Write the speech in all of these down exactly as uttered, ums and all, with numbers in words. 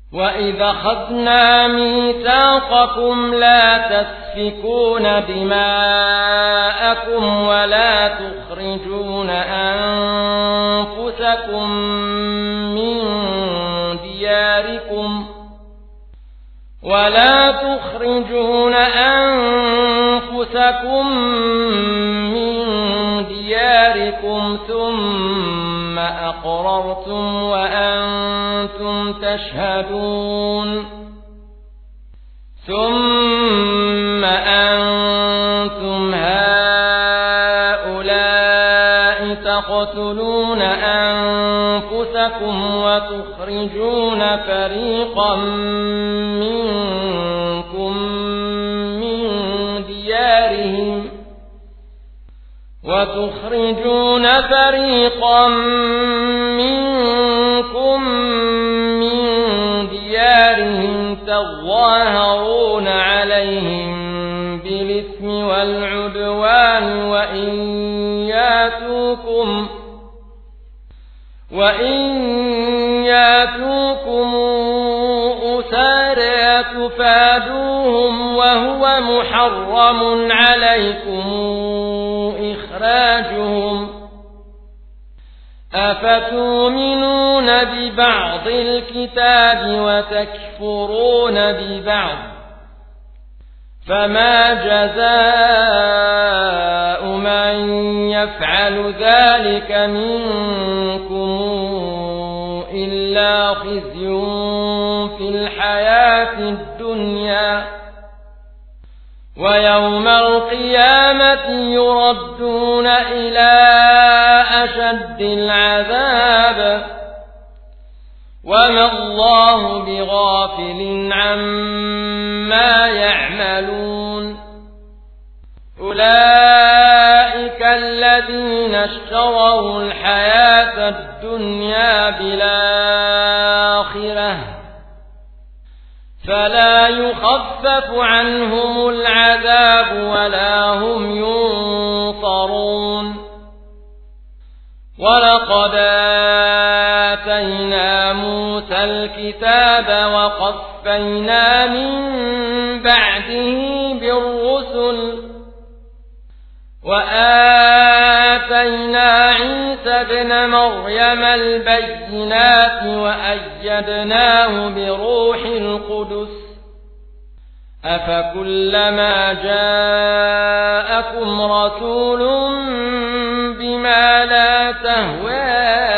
وَإِذَا أَخَذْنَا مِيثَاقَكُمْ لَا تَسْفِكُونَ دِمَاءَكُمْ وَلَا تُخْرِجُونَ أَنفُسَكُم مِّن دِيَارِكُمْ وَلَا تُخْرِجُونَ أَنفُسَكُم مِّن دِيَارِكُمْ ثُمَّ أَقْرَرْتُمْ وَأَنتُمْ تَشْهَدُونَ ثُمَّ أَنتُمْ هَؤُلَاءِ تَقْتُلُونَ أَنفُسَكُمْ وَتُخْرِجُونَ فَرِيقًا مِّنكُم مِّن دِيَارِهِمْ وتخرجون فريقا منكم من ديارهم تظاهرون عليهم بالإثم والعدوان وإن ياتوكم وإن ياتوكم أسارى تفادوهم وهو محرم عليكم إخراجهم أفتؤمنون ببعض الكتاب وتكفرون ببعض فما جزاء من يفعل ذلك منكم إلا خزي في الحياة الدنيا ويوم القيامة يردون إلى أشد العذاب وما الله بغافل عما يعملون أولئك الذين اشتروا الحياة الدنيا بالآخرة فلا يخفف عنهم العذاب ولا هم ينصرون ولقد آتينا موسى الكتاب وقفينا من بعده بالرسل وآتينا عيسى ابن مريم البينات وأيدناه بروح القدس أفكلما جاءكم رسول بما لا تهوى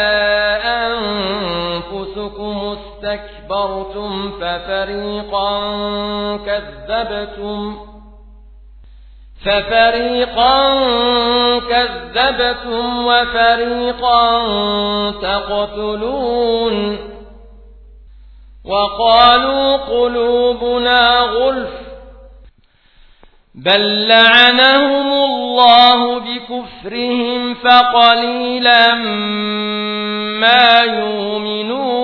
أنفسكم استكبرتم ففريقا كذبتم ففريقا كذبتم وفريقا تقتلون وقالوا قلوبنا غلف بل لعنهم الله بكفرهم فقليلا ما يؤمنون